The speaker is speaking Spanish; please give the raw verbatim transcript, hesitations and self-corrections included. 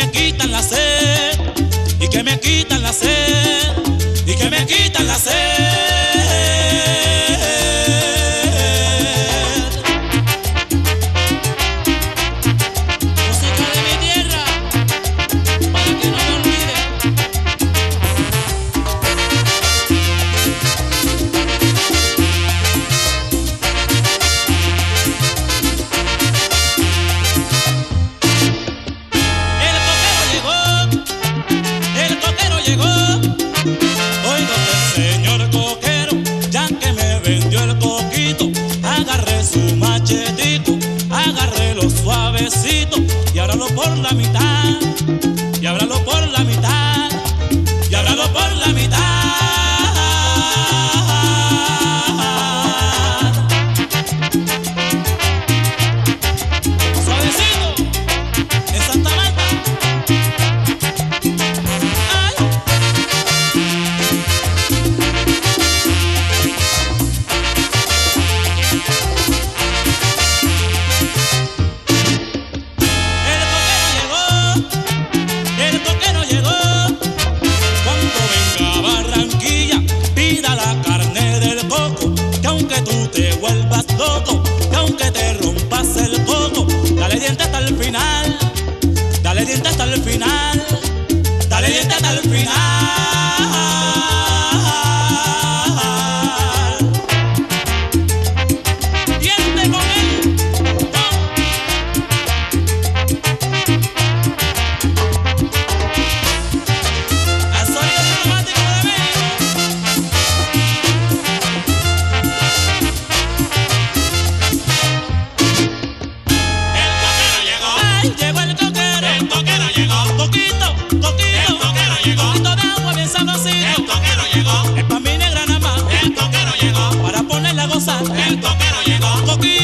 me quitan la sed, y que me quitan la sed, y que me quitan la sed. Y ábralo por la mitad, y ábralo por la mitad, y ábralo por la mitad. Suavecito, en Santa Marta. Ay. Dale diente hasta el final, dale diente hasta el final, dale diente hasta el final. Diente con él, al sonido diplomático de México. Llegó el coquero, el coquero llegó, coquito, coquito, el coquero llegó, coquito de agua bien sabrosito, el coquero llegó, es pa' mi negra nada más, el coquero llegó, para ponerla a gozar, el coquero llegó, coquito.